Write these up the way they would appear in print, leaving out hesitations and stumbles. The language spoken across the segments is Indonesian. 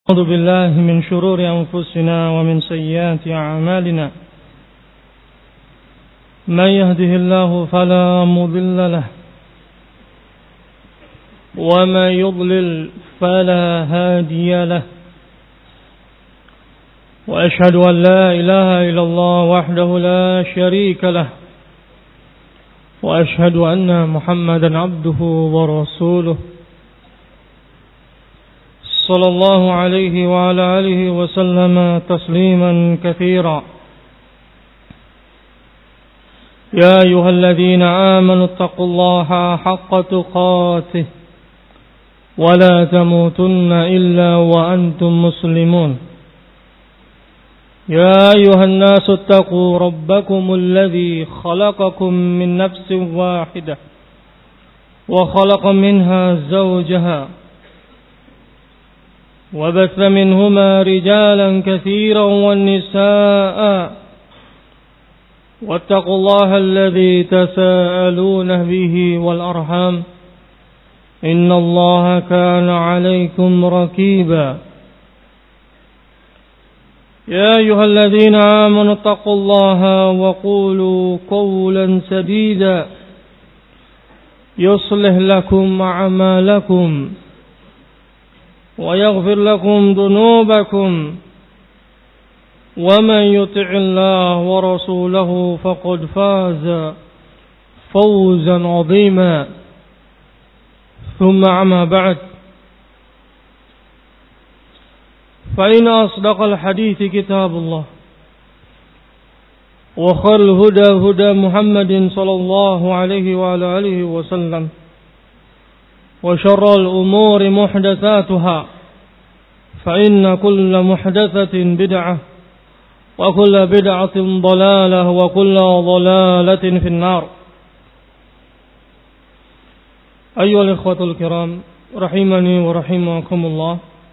أعوذ بالله من شرور أنفسنا ومن سيئات أعمالنا من يهده الله فلا مضل له ومن يضلل فلا هادي له وأشهد أن لا إله إلا الله وحده لا شريك له وأشهد أن محمدا عبده ورسوله صلى الله عليه وعلى آله وسلم تسليما كثيرا يا أيها الذين آمنوا اتقوا الله حق تقاته ولا تموتن إلا وأنتم مسلمون يا أيها الناس اتقوا ربكم الذي خلقكم من نفس واحدة وخلق منها زوجها وبث منهما رجالا كثيرا والنساء واتقوا الله الذي تساءلون به والأرحام إن الله كان عليكم رقيبا يا أيها الذين آمنوا اتقوا الله وقولوا قولا سديدا يصلح لكم أعمالكم ويغفر لكم ذنوبكم ومن يطع الله ورسوله فقد فاز فوزا عظيما ثم أما بعد فإن أصدق الحديث كتاب الله وخير الهدى هدى محمد صلى الله عليه وعلى آله وسلم وشر الأمور محدثاتها فإن كل محدثة بدعة وكل بدعة ضلالة وكل ضلالة في النار. أيها الإخوة الكرام rahimani wa rahimakumullah.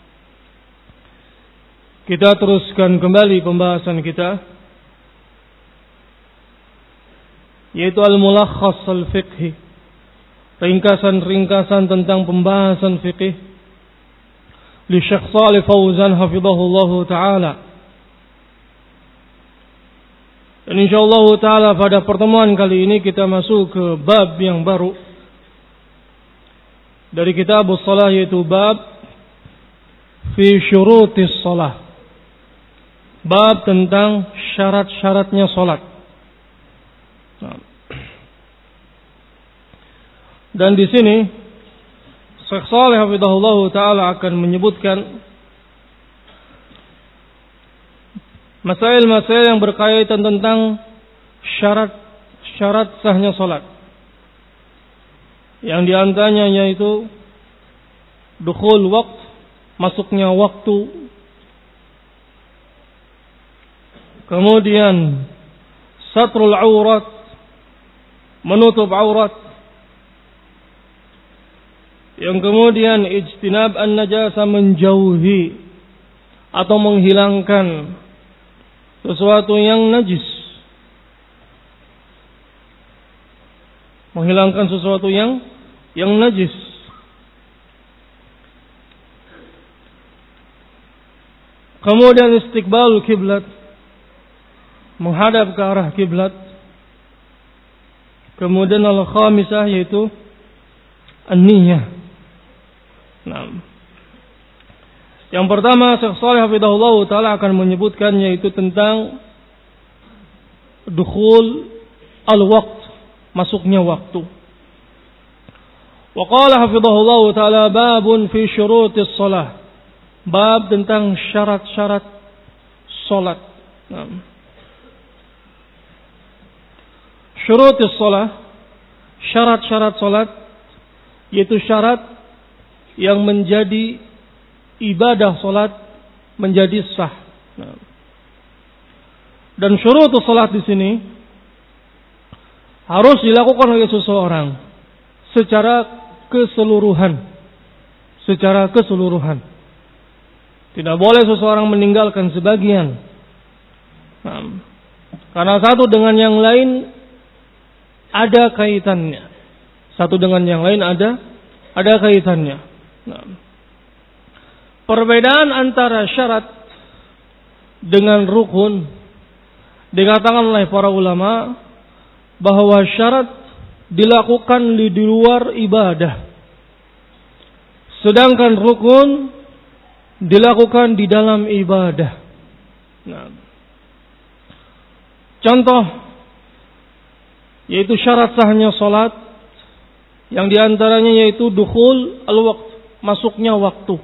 Kita teruskan kembali pembahasan kita, yaitu al-mulakhas al-fiqhi, ringkasan-ringkasan tentang pembahasan fikih li Syekh Shalih Fauzan hafizahullahu taala. Dan insyaallah taala pada pertemuan kali ini kita masuk ke bab yang baru dari kitabus shalah, yaitu bab fi syurutis shalah, bab tentang syarat-syaratnya salat. Dan di sini Syekh Shalih hafizahullahu taala akan menyebutkan masail-masail yang berkaitan tentang syarat sahnya salat. Yang diantaranya yaitu dukhul waqt, masuknya waktu. Kemudian satrul aurat, menutup aurat. Yang kemudian ijtinab an-najasa, menjauhi atau menghilangkan sesuatu yang najis. Menghilangkan sesuatu yang najis. Kemudian istiqbalul kiblat, menghadap ke arah kiblat. Kemudian al-khamisah yaitu an-niyah. Nah, yang pertama Syekh Shalih hafizahullah taala akan menyebutkan yaitu tentang dukhul al-waqt, masuknya waktu. Wa qala hafizahullah taala babun fi syurutis shalah, bab tentang syarat-syarat salat. Nah, syurutis shalah, syarat-syarat salat, yaitu syarat yang menjadi ibadah salat menjadi sah. Nah, dan syurutus salat di sini harus dilakukan oleh seseorang secara keseluruhan. Tidak boleh seseorang meninggalkan sebagian. Nah, karena satu dengan yang lain ada kaitannya. Satu dengan yang lain ada kaitannya. Nah, Perbedaan antara syarat dengan rukun dikatakan oleh para ulama bahwa syarat dilakukan di luar ibadah, sedangkan rukun dilakukan di dalam ibadah. Nah, contoh yaitu syarat sahnya salat, yang diantaranya yaitu dukhul al-waqt, masuknya waktu.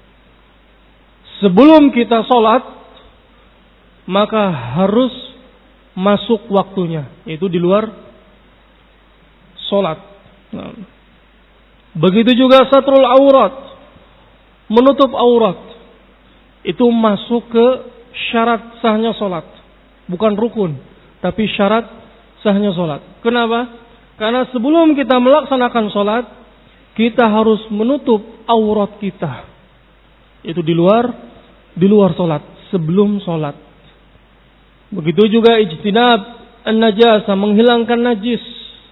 Sebelum kita salat maka harus masuk waktunya, yaitu di luar salat. Nah, begitu juga satrul aurat, menutup aurat, itu masuk ke syarat sahnya salat, bukan rukun, tapi syarat sahnya salat. Kenapa? Karena sebelum kita melaksanakan salat, kita harus menutup aurat kita, itu di luar salat, sebelum salat. Begitu juga ijtinab an-najasa, menghilangkan najis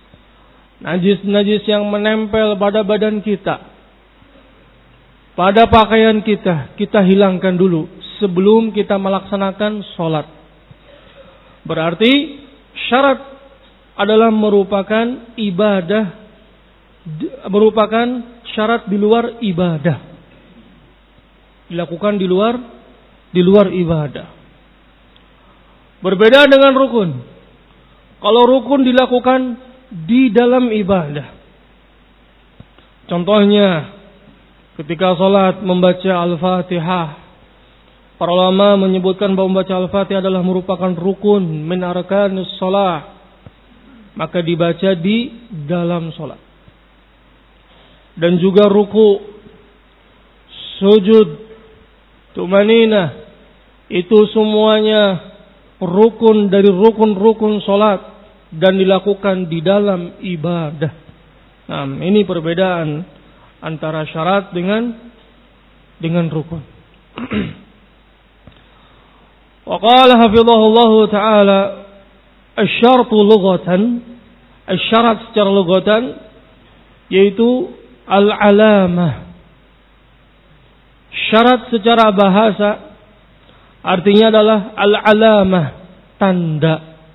yang menempel pada badan kita, pada pakaian kita hilangkan dulu sebelum kita melaksanakan salat. Berarti syarat adalah merupakan ibadah, merupakan syarat di luar ibadah, dilakukan di luar ibadah. Berbeda dengan rukun. Kalau rukun dilakukan di dalam ibadah. Contohnya ketika salat membaca Al-Fatihah. Para ulama menyebutkan bahwa membaca Al-Fatihah adalah merupakan rukun min arkanus shalah. Maka dibaca di dalam salat. Dan juga ruku, sujud, tumaninah, itu semuanya rukun dari rukun-rukun salat dan dilakukan di dalam ibadah. Nah, ini perbedaan antara syarat dengan rukun. Wa qala hafizahullah taala asy-syartu lughatan, asy-syarat secara lughatan yaitu al-alamah. Syarat secara bahasa artinya adalah al-alamah, tanda.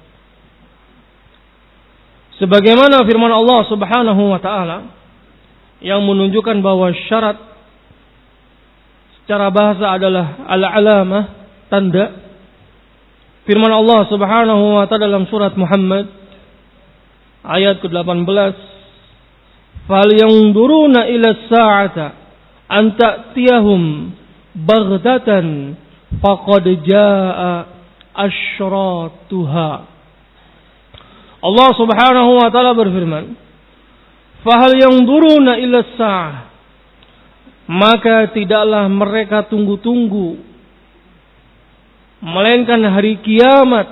Sebagaimana firman Allah Subhanahu wa taala yang menunjukkan bahwa syarat secara bahasa adalah al-alamah, tanda. Firman Allah Subhanahu wa taala dalam surat Muhammad ayat ke-18, "Fal yanzuruna ila as-sa'ata an ta'tiyahum baghtatan faqad jaa asyratuha." Allah Subhanahu wa taala berfirman, "Fahal yanzuruna ila as-sa'ah," maka tidaklah mereka tunggu-tunggu melainkan hari kiamat,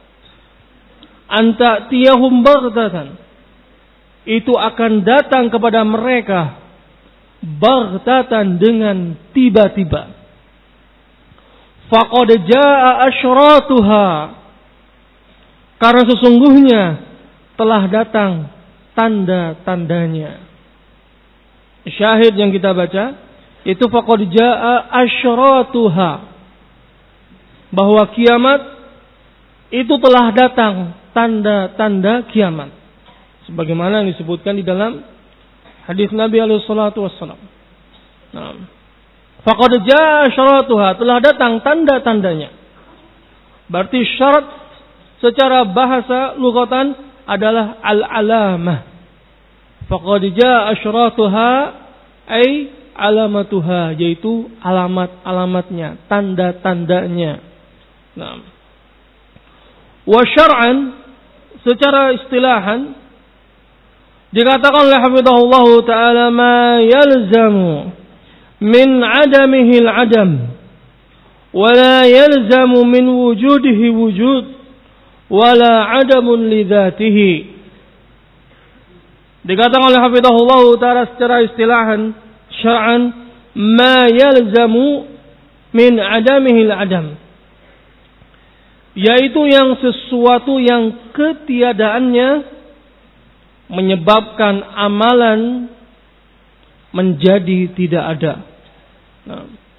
anta tiyahum baghtatan, itu akan datang kepada mereka baghtatan, dengan tiba-tiba. Faqad jaa asyratuha, karena sesungguhnya telah datang tanda-tandanya. Syahid yang kita baca itu faqad jaa asyratuha, bahwa kiamat itu telah datang, tanda-tanda kiamat, sebagaimana yang disebutkan di dalam hadis Nabi alaihi salatu wassalam. Nah, faqad jaa asyratuha, telah datang tanda-tandanya. Berarti syarat secara bahasa lughatan adalah al-alamah. Faqad jaa asyratuha ay alamatuha, yaitu alamat-alamatnya, tanda-tandanya. Nah, wa syar'an, secara istilahan dikatakan oleh hafizahullah taala, ma yalzamu min adamihi al-adam wa la yalzamu min wujudihi wujud wa la adamun li dzatihi. Dikatakan oleh hafizahullah taala secara istilahan syar'an, ma yalzamu min adamihi al-adam, yaitu yang sesuatu yang ketiadaannya menyebabkan amalan menjadi tidak ada. Nah,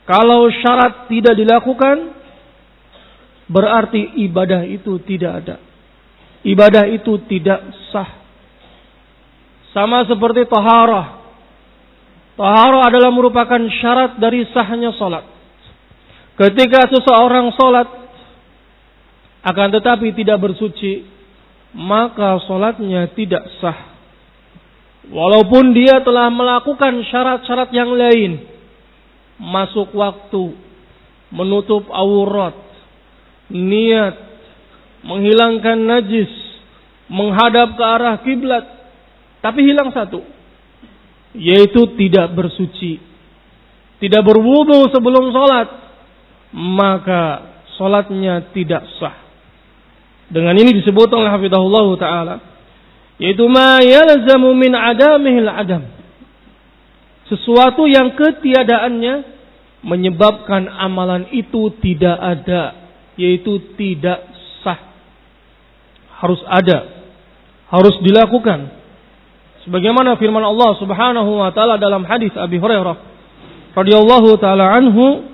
Kalau syarat tidak dilakukan, berarti ibadah itu tidak ada. Ibadah itu tidak sah. Sama seperti taharah. Taharah adalah merupakan syarat dari sahnya salat. Ketika seseorang salat akan tetapi tidak bersuci, maka salatnya tidak sah. Walaupun dia telah melakukan syarat-syarat yang lain, masuk waktu, menutup aurat, niat, menghilangkan najis, menghadap ke arah kiblat, tapi hilang satu, yaitu tidak bersuci, tidak berwudu sebelum salat, maka salatnya tidak sah. Dengan ini disebut oleh hafizahullah taala, yaitu ma yalzamu min adamihil adam, sesuatu yang ketiadaannya menyebabkan amalan itu tidak ada, yaitu tidak sah. Harus ada, harus dilakukan. Sebagaimana firman Allah Subhanahu wa taala dalam hadis Abi Hurairah radhiyallahu taala anhu,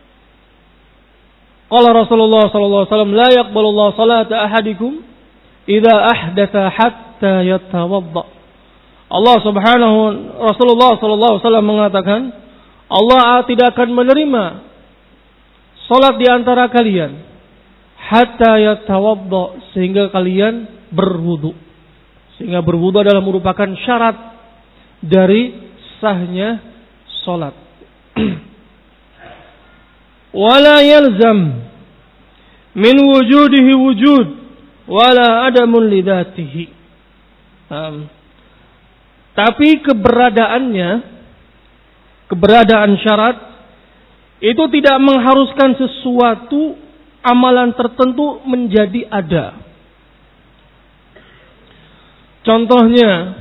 qala Rasulullah sallallahu alaihi wasallam, la yaqbalu Allah salata ahadikum idza ahdatha hatta yatawadda. Rasulullah sallallahu alaihi wasallam mengatakan, Allah tidak akan menerima salat di antara kalian hatta yatawadda, sehingga kalian berwudu. Sehingga berwudu adalah merupakan syarat dari sahnya salat. Wala yalzam min wujudihi wujud wala adamun lidatihi. Tapi keberadaan syarat itu tidak mengharuskan sesuatu amalan tertentu menjadi ada. Contohnya,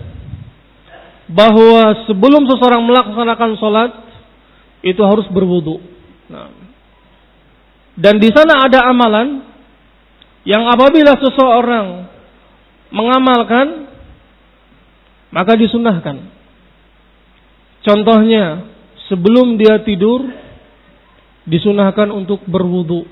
bahwa sebelum seseorang melaksanakan sholat itu harus berwudu. Dan di sana ada amalan yang apabila seseorang mengamalkan, maka disunahkan. Contohnya, sebelum dia tidur disunahkan untuk berwudu.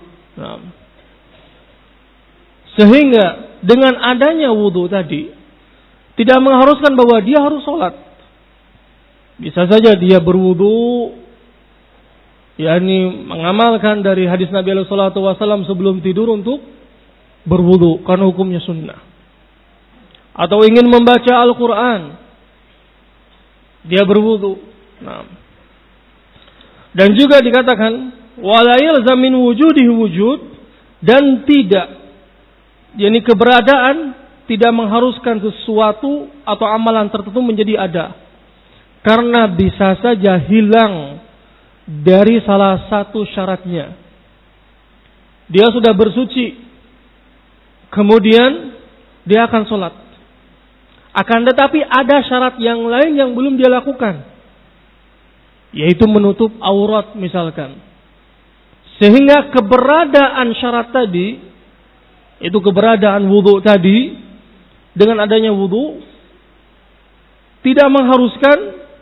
Sehingga dengan adanya wudu tadi tidak mengharuskan bahwa dia harus sholat. Bisa saja dia berwudu, yakni mengamalkan dari hadis Nabi sallallahu alaihi wasallam sebelum tidur untuk berwudu karena hukumnya sunnah. Atau ingin membaca Al-Quran, dia berwudu. Dan juga dikatakan wala yalzam min wujudihi wujud, dan tidak, yakni keberadaan tidak mengharuskan sesuatu atau amalan tertentu menjadi ada. Karena bisa saja hilang dari salah satu syaratnya. Dia sudah bersuci, kemudian dia akan sholat. Akan tetapi ada syarat yang lain yang belum dia lakukan, yaitu menutup aurat misalkan. Sehingga keberadaan syarat tadi, itu keberadaan wudu tadi, dengan adanya wudu tidak mengharuskan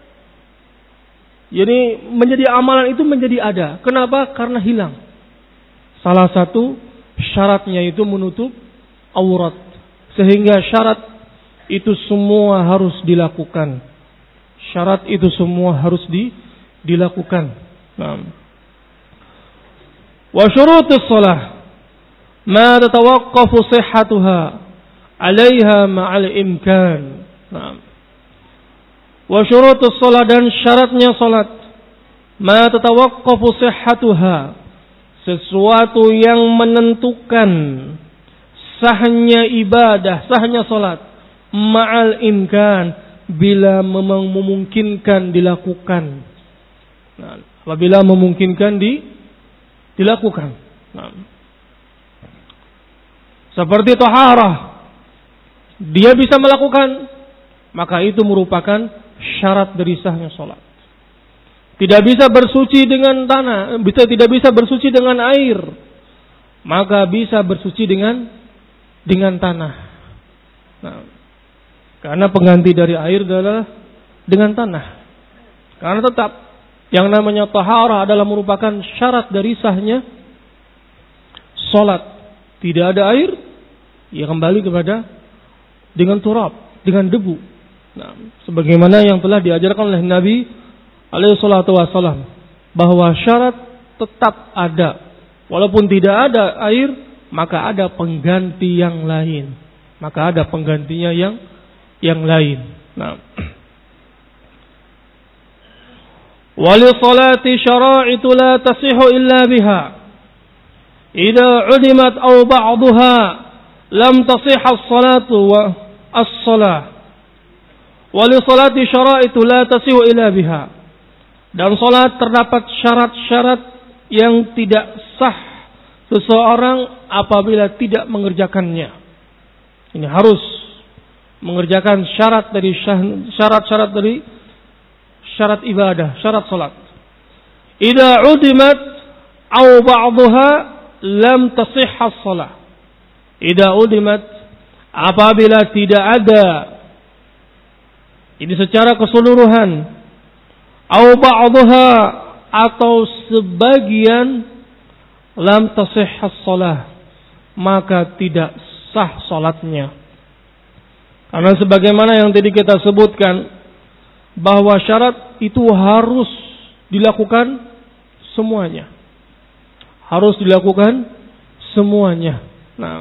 jadi menjadi amalan itu menjadi ada. Kenapa? Karena hilang salah satu syaratnya, itu menutup aurat. Sehingga syarat itu semua harus dilakukan. Syarat itu semua harus dilakukan. Wa syurutus shalah ma tatawaqqafu sihhatuha 'alaiha ma'al imkan. Wa syurutus shalah, dan syaratnya salat, ma tatawaqqafu sihhatuha, sesuatu yang menentukan sahnya ibadah, sahnya salat, ma'al imkan, bila memungkinkan dilakukan. Apabila memungkinkan dilakukan. Seperti taharah, dia bisa melakukan, maka itu merupakan syarat dari sahnya salat. Tidak bisa bersuci dengan tanah, tidak bisa bersuci dengan air, maka bisa bersuci dengan tanah. Karena pengganti dari air adalah dengan tanah. Karena tetap Yang namanya taharah adalah merupakan syarat dari sahnya salat. Tidak ada air, ya kembali kepada dengan turab, dengan debu. Nah, sebagaimana yang telah diajarkan oleh Nabi alaihi salatu wasallam, bahwa syarat tetap ada. Walaupun tidak ada air, maka ada pengganti yang lain. Maka ada penggantinya yang lain. Nah, wali salati syara'itu la tasihu illa biha. Idza udimat aw ba'daha lam tasih as-salatu wa as-salah. Wali salati syara'itu la tasihu illa biha. Dan salat terdapat syarat-syarat yang tidak sah seseorang apabila tidak mengerjakannya. Ini harus mengerjakan syarat dari syarat-syarat dari syarat ibadah, syarat salat. Idza udimat aw ba'daha lam tasihha as-shalah. Idza udimat, apabila tidak ada, ini secara keseluruhan, aw ba'daha, atau sebagian, lam tasihha as-shalah, maka tidak sah salatnya. Karena sebagaimana yang tadi kita sebutkan, bahwa syarat itu harus dilakukan semuanya. Harus dilakukan semuanya. Nah,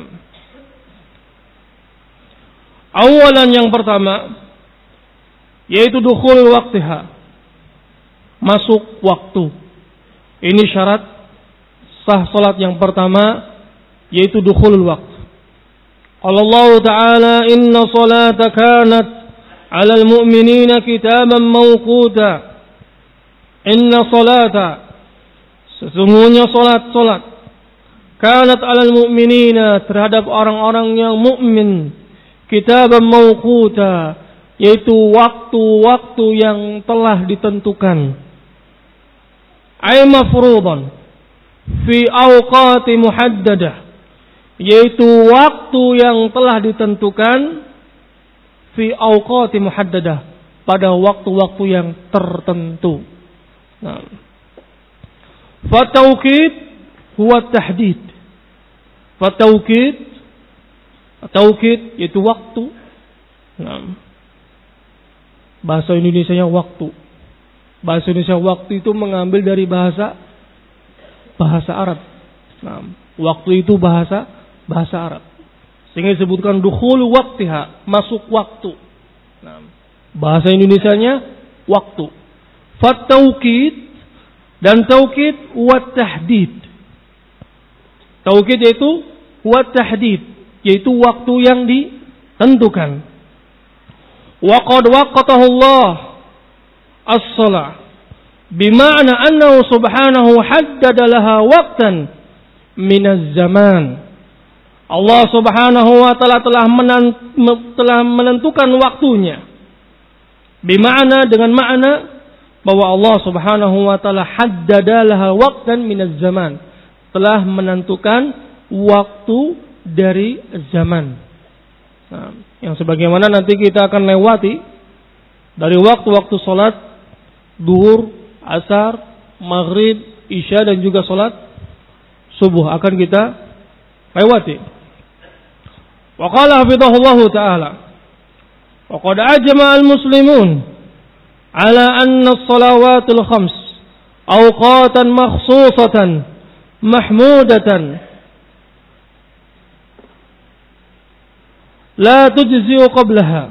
awalan yang pertama, yaitu dukhul waqtiha, masuk waktu. Ini syarat sah salat yang pertama, yaitu dukhulul waqt. Allah Ta'ala, inna salata kanat 'alal mu'minina kitaban mawquta. Inna salata, sesungguhnya salat kanat 'alal mu'minina, terhadap orang-orang yang mukmin, kitaban mawquta, yaitu waktu-waktu yang telah ditentukan. Ay mafruḍan fi awqati muhaddadah, yaitu waktu yang telah ditentukan, fi awqati muhaddadah, pada waktu-waktu yang tertentu. Nah, fatawqit huwa tahdid. Fatawqit, tawqit yaitu waktu. Nah, bahasa Indonesianya waktu. Bahasa Indonesia waktu itu mengambil dari bahasa Arab. Nah, waktu itu bahasa Arab. Sehingga disebutkan dukhul waqtiha, masuk waktu. Nah, bahasa Indonesianya waktu. Fatawqit, dan tawqit wa tahdid. Tawqit yaitu wa tahdid, yaitu waktu yang ditentukan. Wa qad waqatahu Allah as-shalah, bima'na annahu subhanahu haddada laha waqtan minaz zaman. Allah Subhanahu wa taala telah menentukan waktunya. Bima'na, dengan makna bahwa Allah Subhanahu wa taala haddada laha waqtan minaz zaman, telah menentukan waktu dari zaman. Nah, yang sebagaimana nanti kita akan lewati dari waktu-waktu salat duhur, asar, maghrib, isya, dan juga salat subuh akan kita lewati. Wa qala hafidhahullahu ta'ala, wa qad ajma'a al-muslimun ala anna as-salawatul khams awqatan makhsusatan mahmudatan la tujzi'u qablaha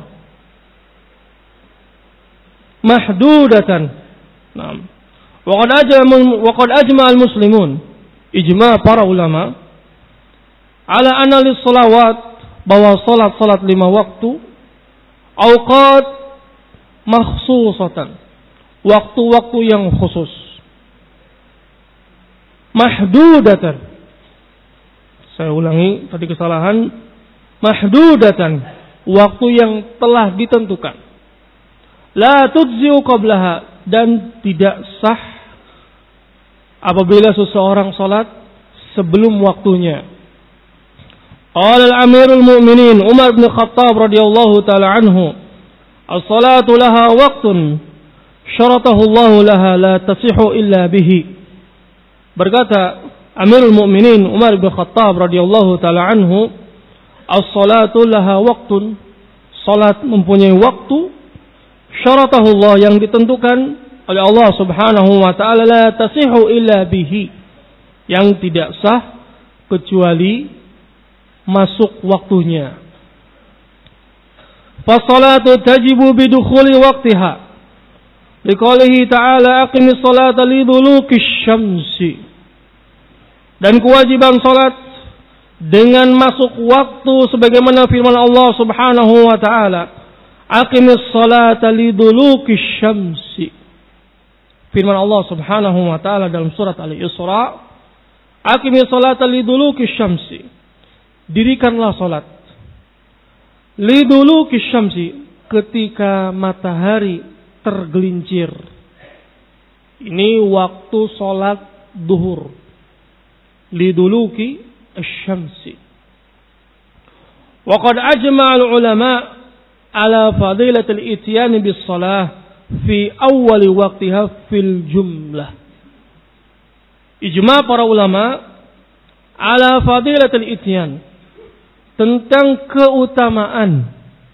mahdudatan. Naam. Wa qad ajma'a al-muslimun, ijma' para ulama, ala anna lis-salawat, bahwa salat-salat 5 waktu, awqat makhsusatan, waktu-waktu yang khusus, mahdudatan. Saya ulangi tadi kesalahan, mahdudatan, waktu yang telah ditentukan. La tujzi'u qablaha, dan tidak sah apabila seseorang salat sebelum waktunya. Qala al-Amirul Mu'minin Umar bin Khattab radhiyallahu taala anhu, as-salatu laha waqtun syaratahu Allah laha la tasihhu illa bihi. Berkata Amirul Mukminin Umar bin Khattab radhiyallahu taala anhu, as-salatu laha waqtun, salat mempunyai waktu, syaratahu Allah yang ditentukan oleh Allah Subhanahu wa taala, la tasihhu illa bihi, yang tidak sah kecuali masuk waktunya. Fasalatu tajibu bidukhuli waqtiha. Liqaulihi ta'ala aqimis salata lidulukish syamsi. Dan kewajiban salat dengan masuk waktu sebagaimana firman Allah Subhanahu wa taala, aqimis salata lidulukish syamsi. Firman Allah Subhanahu wa taala dalam surat Al-Isra, aqimis salata lidulukish syamsi. Dirikanlah salat lidulukish syamsi, ketika matahari tergelincir. Ini waktu salat duhur. Liduluki asy-syamsi. Wa qad ajma'a al-ulama ala fadilat al-ityan bis-shalah fi awwal waqtiha fil jumlah. Ijma' para ulama ala fadilat al-ityan, tentang keutamaan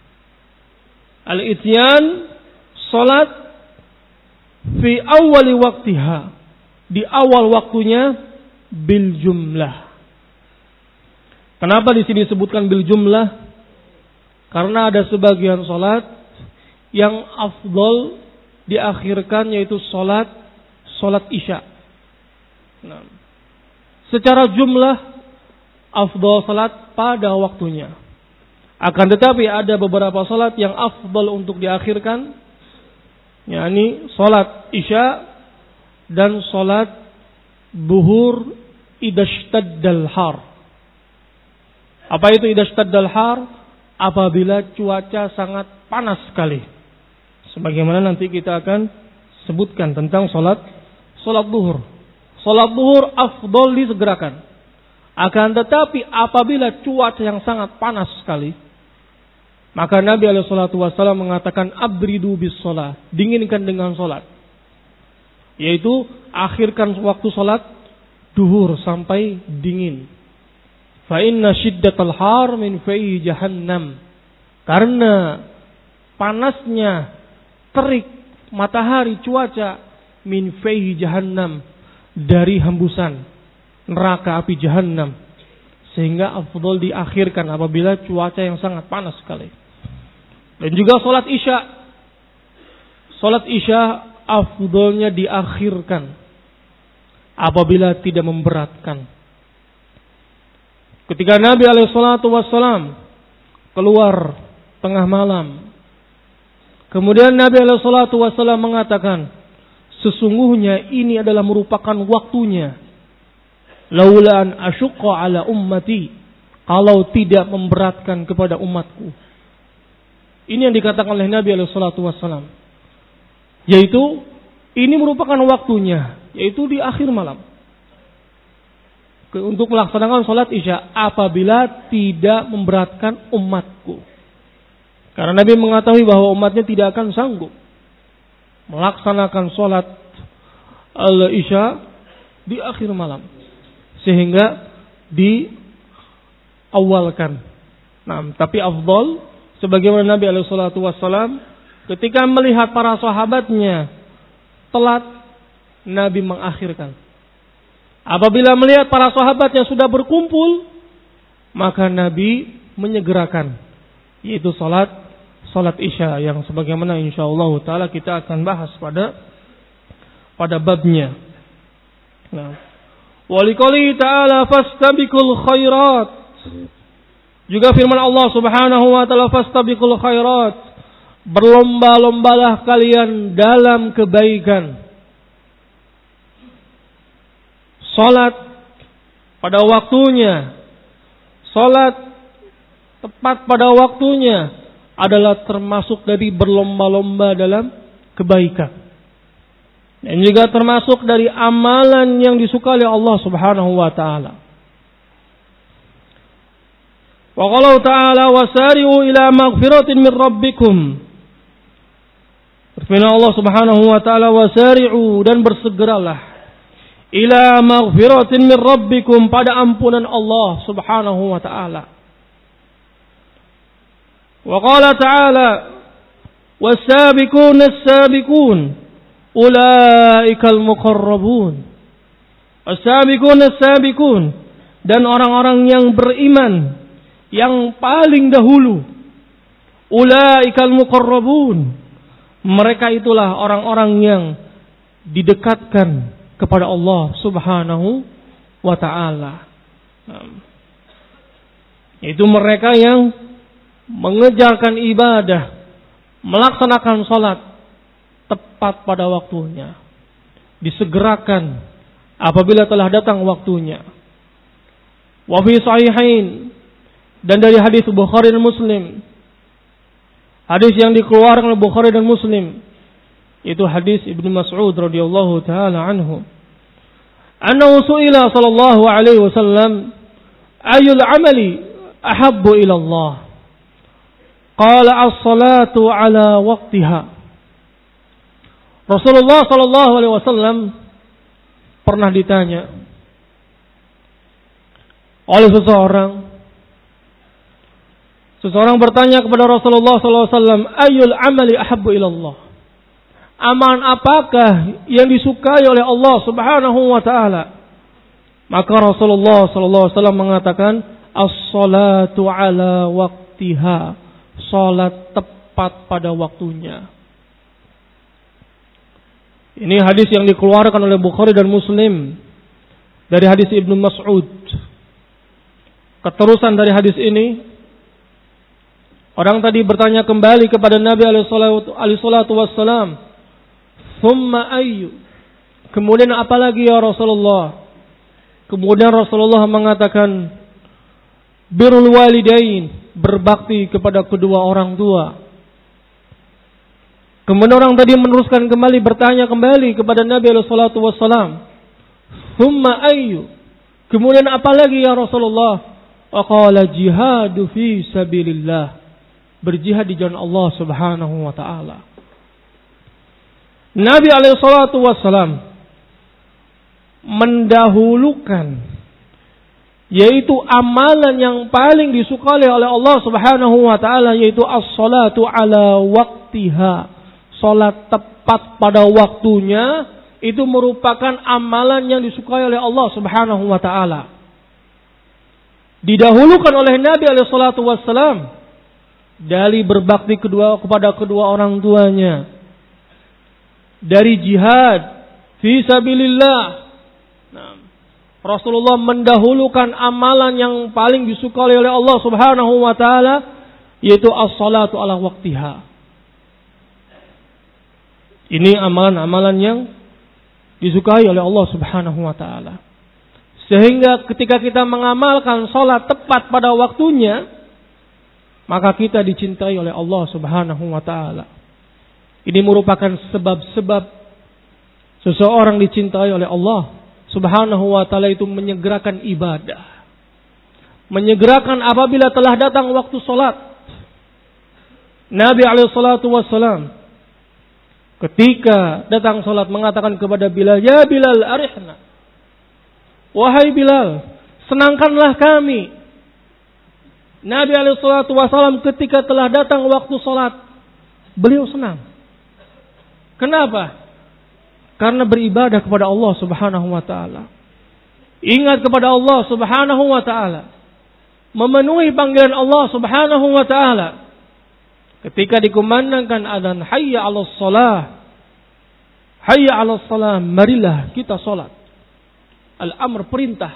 al-ityan, salat fi awwali waqtiha, di awal waktunya, bil jumlah. Kenapa di sini disebutkan bil jumlah? Karena ada sebagian salat yang afdal diakhirkan, yaitu salat Isya. Nah, secara jumlah afdal salat pada waktunya. Akan tetapi ada beberapa salat yang afdal untuk diakhirkan, yakni salat Isya dan salat duhur idashtaddal har. Apa itu idashtaddal har? Apabila cuaca sangat panas sekali. Sebagaimana nanti kita akan sebutkan tentang salat duhur. Salat duhur afdal disegerakan. Akan tetapi apabila cuaca yang sangat panas sekali, maka Nabi SAW mengatakan abridu bis shalah, dinginkan dengan salat. Yaitu akhirkan waktu salat duhur sampai dingin. Fa inna shiddatal har min fayhi jahannam. Karena panasnya terik matahari, cuaca, min fayhi jahannam, dari hembusan neraka api jahannam, sehingga afdal diakhirkan apabila cuaca yang sangat panas sekali. Dan juga salat Isya afdalnya diakhirkan apabila tidak memberatkan. Ketika Nabi SAW keluar tengah malam, kemudian Nabi SAW mengatakan, sesungguhnya ini adalah merupakan waktunya. Laula an asyqa ala ummati, kalau tidak memberatkan kepada umatku. Ini yang dikatakan oleh Nabi SAW. Yaitu ini merupakan waktunya, yaitu di akhir malam, untuk melaksanakan salat Isya apabila tidak memberatkan umatku. Karena Nabi mengetahui bahwa umatnya tidak akan sanggup melaksanakan salat al-Isya di akhir malam, sehingga diawalkan. Nah, tapi afdal, sebagaimana Nabi SAW ketika melihat para sahabatnya telat, Nabi mengakhirkan. Apabila melihat para sahabatnya sudah berkumpul, maka Nabi menyegerakan, yaitu salat Isya, yang sebagaimana insyaallah taala kita akan bahas pada babnya. Nah, waliqali ta'ala fastabiqul khairat. Juga firman Allah Subhanahu wa taala, fastabiqul khairat, berlomba-lombalah kalian dalam kebaikan. Salat pada waktunya, salat tepat pada waktunya adalah termasuk dari berlomba-lomba dalam kebaikan. Dan juga termasuk dari amalan yang disukai oleh Allah Subhanahu wa taala. Wa qala ta'ala wasari'u ila maghfiratin min rabbikum. Firman Allah Subhanahu wa taala, wasari'u, dan bersegeralah ila maghfiratin min rabbikum, pada ampunan Allah Subhanahu wa taala. Wa qala ta'ala, was-sabiquna as-sabiqun ulaikal muqarrabun. As-sabiquna as-sabiqun, dan orang-orang yang beriman yang paling dahulu. Ulaikal muqarrabun, mereka itulah orang-orang yang didekatkan kepada Allah Subhanahu wa ta'ala. Itu mereka yang mengejarkan ibadah, melaksanakan salat tepat pada waktunya, disegerakan apabila telah datang waktunya. Wa fi sahihain, dan dari hadis Bukhari dan Muslim, hadis yang dikeluarkan oleh Bukhari dan Muslim, itu hadis Ibnu Mas'ud radhiyallahu taala anhu. Annahu su'ila sallallahu alaihi wasallam, ayyul amali ahabbu ila Allah? Qala as-salatu ala waqtiha. Rasulullah sallallahu alaihi wasallam pernah ditanya oleh seseorang bertanya kepada Rasulullah sallallahu alaihi wasallam, ayyul amali ahabbu ila Allah? Amalan apakah yang disukai oleh Allah Subhanahu wa taala? Maka Rasulullah sallallahu alaihi wasallam mengatakan, as-salatu ala waqtiha, salat tepat pada waktunya. Ini hadis yang dikeluarkan oleh Bukhari dan Muslim dari hadis Ibnu Mas'ud. Keterusan dari hadis ini, orang tadi bertanya kembali kepada Nabi alaihi salatu wassalam, "Tsumma ayyu?" Kemudian apa lagi ya Rasulullah? Kemudian Rasulullah mengatakan, birrul walidain, berbakti kepada kedua orang tua. Kemudian orang tadi meneruskan kembali, bertanya kembali kepada Nabi alaihi salatu wassalam, "Tsumma ayyu?" Kemudian apa lagi ya Rasulullah? Qala jihadu fi sabilillah, berjihad di jalan Allah Subhanahu wa taala. Nabi alaihi salatu wassalam mendahulukan, yaitu amalan yang paling disukai oleh Allah Subhanahu wa taala, yaitu as-salatu ala waqtiha, salat tepat pada waktunya. Itu merupakan amalan yang disukai oleh Allah Subhanahu wa taala. Didahulukan oleh Nabi alaihi salatu wassalam dari berbakti kepada kedua orang tuanya, dari jihad fi sabilillah. Rasulullah mendahulukan amalan yang paling disukai oleh Allah Subhanahu wa taala, yaitu as-salatu ala waqtiha. Ini amalan-amalan yang disukai oleh Allah Subhanahu wa taala. Sehingga ketika kita mengamalkan salat tepat pada waktunya, maka kita dicintai oleh Allah Subhanahu wa taala. Ini merupakan sebab-sebab seseorang dicintai oleh Allah Subhanahu wa taala, itu menyegerakan ibadah. Menyegerakan apabila telah datang waktu salat. Nabi alaihi salatu wassalam ketika datang salat mengatakan kepada Bilal, "Ya Bilal, arihna." Wahai Bilal, senangkanlah kami. Nabi alaihi salatu wassalam ketika telah datang waktu salat, beliau senang. Kenapa? Karena beribadah kepada Allah Subhanahu wa taala. Ingat kepada Allah Subhanahu wa taala. Memenuhi panggilan Allah Subhanahu wa taala. Ketika dikumandangkan adzan hayya 'alas shalah, hayya 'alas shalah, marilah kita salat. Al-amr, perintah.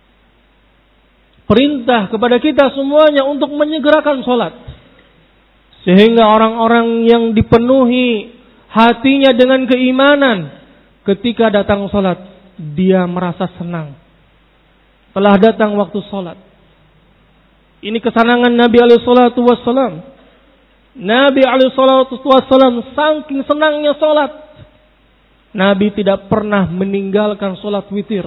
Perintah kepada kita semuanya untuk menyegerakan salat. Sehingga orang-orang yang dipenuhi hatinya dengan keimanan, ketika datang salat, dia merasa senang. Telah datang waktu salat. Ini kesenangan Nabi alaihi salatu wassalam. Nabi alaihi salatu wassalam saking senangnya salat, Nabi tidak pernah meninggalkan salat witir.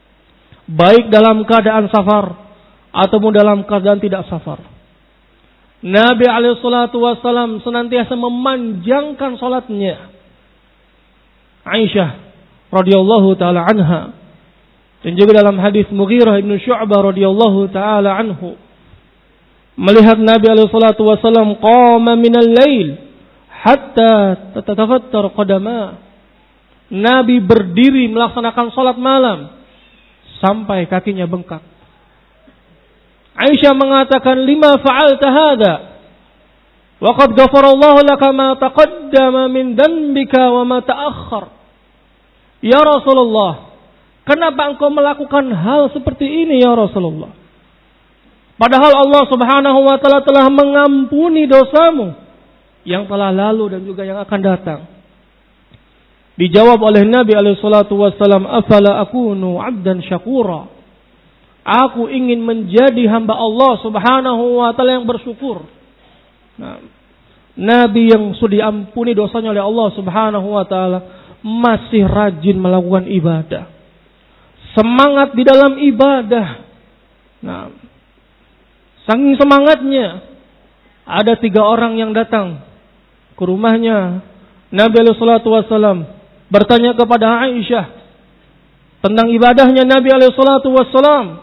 Baik dalam keadaan safar ataupun dalam keadaan tidak safar. Nabi SAW senantiasa memanjangkan salatnya. Aisyah radhiyallahu taala anha, dan juga dalam hadis Mughirah bin Syu'bah radhiyallahu taala anhu, melihat Nabi SAW qama minal lail hatta tatatafattar qadama. Nabi berdiri melaksanakan salat malam sampai kakinya bengkak. Aisyah mengatakan, lima fa'alta hadha wa qad ghafarallahu laka ma taqaddama min dhanbika wa ma ta'akhkhar. Ya Rasulullah, kenapa engkau melakukan hal seperti ini ya Rasulullah? Padahal Allah Subhanahu wa taala telah mengampuni dosamu yang telah lalu dan juga yang akan datang. Dijawab oleh Nabi alaihi salatu wasallam, afala akunu 'abdan syakura. Aku ingin menjadi hamba Allah Subhanahu wa taala yang bersyukur. Nah, Nabi yang sudah diampuni dosanya oleh Allah Subhanahu wa taala masih rajin melakukan ibadah. Semangat di dalam ibadah. Nah, saking semangatnya, ada 3 orang yang datang ke rumahnya Nabi alaihi salatu wasallam, bertanya kepada Aisyah tentang ibadahnya Nabi alaihi salatu wasallam.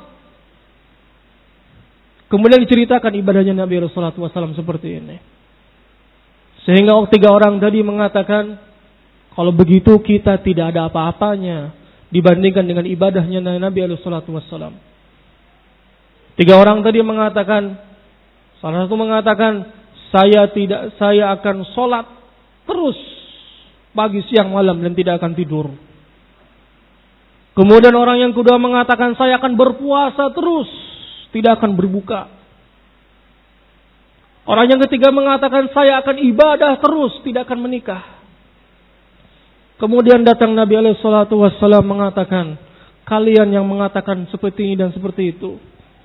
Kemudian diceritakan ibadahnya Nabi sallallahu alaihi wasallam seperti ini. Sehingga 3 orang tadi mengatakan, kalau begitu kita tidak ada apa-apanya dibandingkan dengan ibadahnya Nabi sallallahu alaihi wasallam. 3 orang tadi mengatakan, salah satu mengatakan, saya akan sholat terus pagi siang malam dan tidak akan tidur. Kemudian orang yang kedua mengatakan, saya akan berpuasa terus, tidak akan berbuka. Orang yang ketiga mengatakan, saya akan ibadah terus, tidak akan menikah. Kemudian datang Nabi alaihi salatu wassalam mengatakan, kalian yang mengatakan seperti ini dan seperti itu,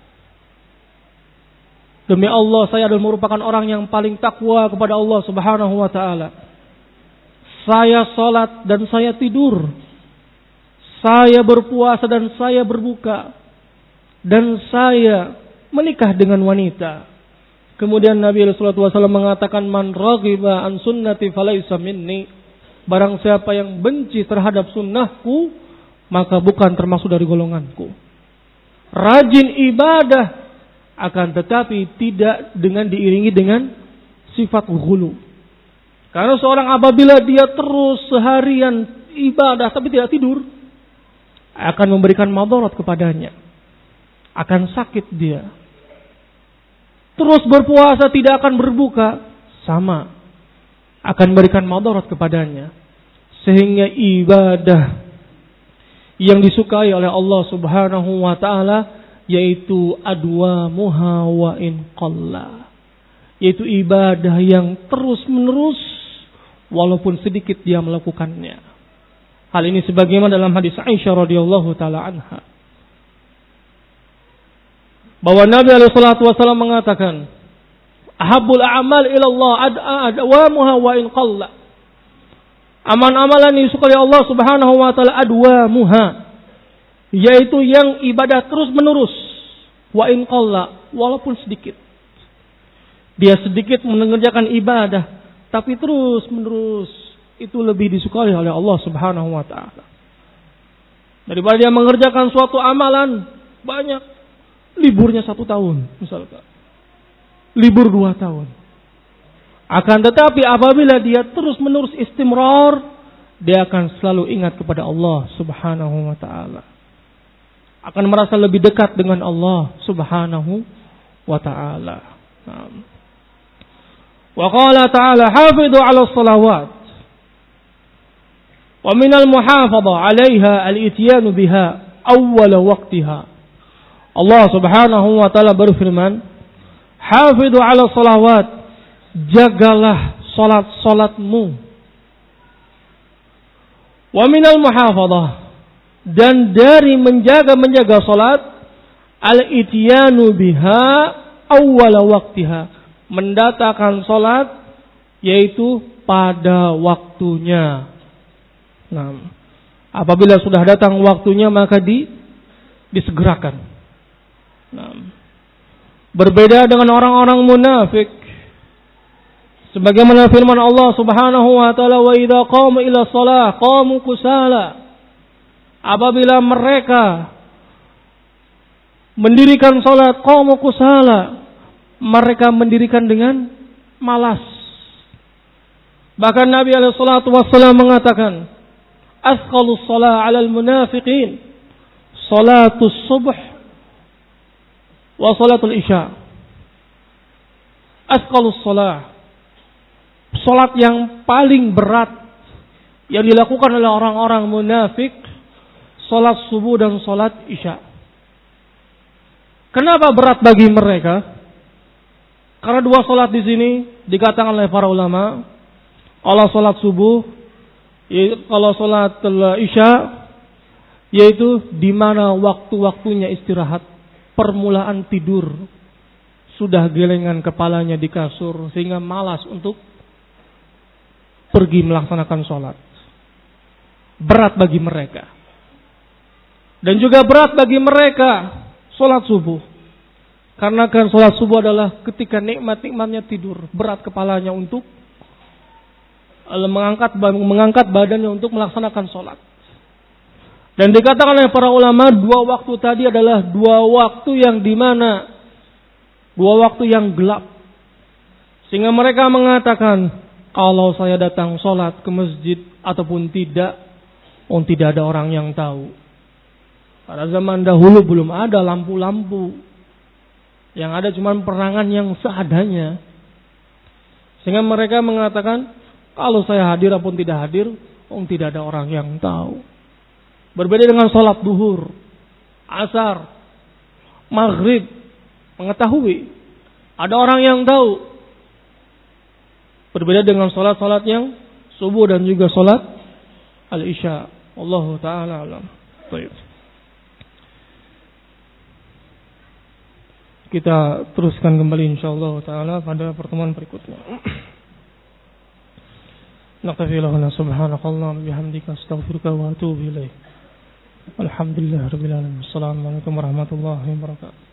demi Allah, saya adalah merupakan orang yang paling takwa kepada Allah Subhanahu wa taala. Saya salat dan saya tidur. Saya berpuasa dan saya berbuka. Dan saya menikah dengan wanita. Kemudian Nabi sallallahu alaihi wasallam mengatakan, man raghiba an sunnati falaysa minni. Barang siapa yang benci terhadap sunnahku, maka bukan termasuk dari golonganku. Rajin ibadah, akan tetapi tidak dengan diiringi dengan sifat ghulu. Karena seorang apabila dia terus seharian ibadah tapi tidak tidur, akan memberikan madarat kepadanya. Akan sakit dia. Terus berpuasa tidak akan berbuka, sama. Akan memberikan madarat kepadanya. Sehingga ibadah yang disukai oleh Allah Subhanahu wa taala yaitu adwamuha wa in qalla, yaitu ibadah yang terus menerus walaupun sedikit dia melakukannya. Hal ini sebagaimana dalam hadis Aisyah radhiyallahu taala anha, bahwa Nabi alaihi salatu wasallam mengatakan, ahabbul a'mal ila Allah adwamuha wa in qalla. Amal-amalan yang disukai Allah Subhanahu wa taala adwamuha, yaitu yang ibadah terus menerus, wa in qalla, walaupun sedikit. Dia sedikit mengerjakan ibadah tapi terus menerus, itu lebih disukai oleh Allah Subhanahu wa taala daripada dia mengerjakan suatu amalan banyak, liburnya 1 tahun misalkan, libur 2 tahun. Akan tetapi apabila dia terus menerus istimrar, dia akan selalu ingat kepada Allah Subhanahu wa taala, akan merasa lebih dekat dengan Allah Subhanahu wa taala. Wa qala ta'ala, hafidhu 'ala shalawat wa minal muhafadha 'alaiha al-ityanu biha awwal waqtiha. Allah Subhanahu wa taala berfirman, hafidhu 'ala shalawat, jagalah salat-salatmu. Wa minal muhafadhah, dan dari menjaga salat, al-ityanu biha awwal waqtiha, mendatangkan salat yaitu pada waktunya. Nah, apabila sudah datang waktunya maka disegerakan. Nah, berbeda dengan orang-orang munafik Sebagaimana firman Allah Subhanahu wa taala, "Wa idza qamu ila shalah qamu kusala." Apabila mereka mendirikan salat, qamu kusala, mereka mendirikan dengan malas. Bahkan Nabi alaihi salatu wassalam mengatakan, "Asqalus shalah 'alal munafiqin salatus subh wa salatul isya." Asqalus shalah, salat yang paling berat yang dilakukan oleh orang-orang munafik, salat subuh dan salat isya. Kenapa berat bagi mereka? Karena dua salat di sini dikatakan oleh para ulama, kalau salat subuh, kalau salat isya, yaitu di mana waktu-waktunya istirahat, permulaan tidur, sudah gelengan kepalanya di kasur sehingga malas untuk pergi melaksanakan sholat. Berat bagi mereka. Dan juga berat bagi mereka sholat subuh. Karena kan sholat subuh adalah ketika nikmat-nikmatnya tidur. Berat kepalanya untuk mengangkat badannya untuk melaksanakan sholat. Dan dikatakan oleh para ulama, dua waktu tadi adalah dua waktu yang dimana dua waktu yang gelap. Sehingga mereka mengatakan, kalau saya datang sholat ke masjid ataupun tidak ada orang yang tahu. Pada zaman dahulu belum ada lampu-lampu. Yang ada cuma penerangan yang seadanya. Sehingga mereka mengatakan, kalau saya hadir ataupun tidak hadir, tidak ada orang yang tahu. Berbeda dengan sholat duhur, asar, maghrib, mengetahui. Ada orang yang tahu. Berbeda dengan sholat-sholat yang subuh dan juga sholat al-isya. Wallahu ta'ala alam. Baik. Kita teruskan kembali insyaallah ta'ala pada pertemuan berikutnya. Naktafi lahuna subhanakallah bihamdika astaghfiruka wa atubu ilaih. Alhamdulillah rabbil alamin. Assalamualaikum warahmatullahi wabarakatuh.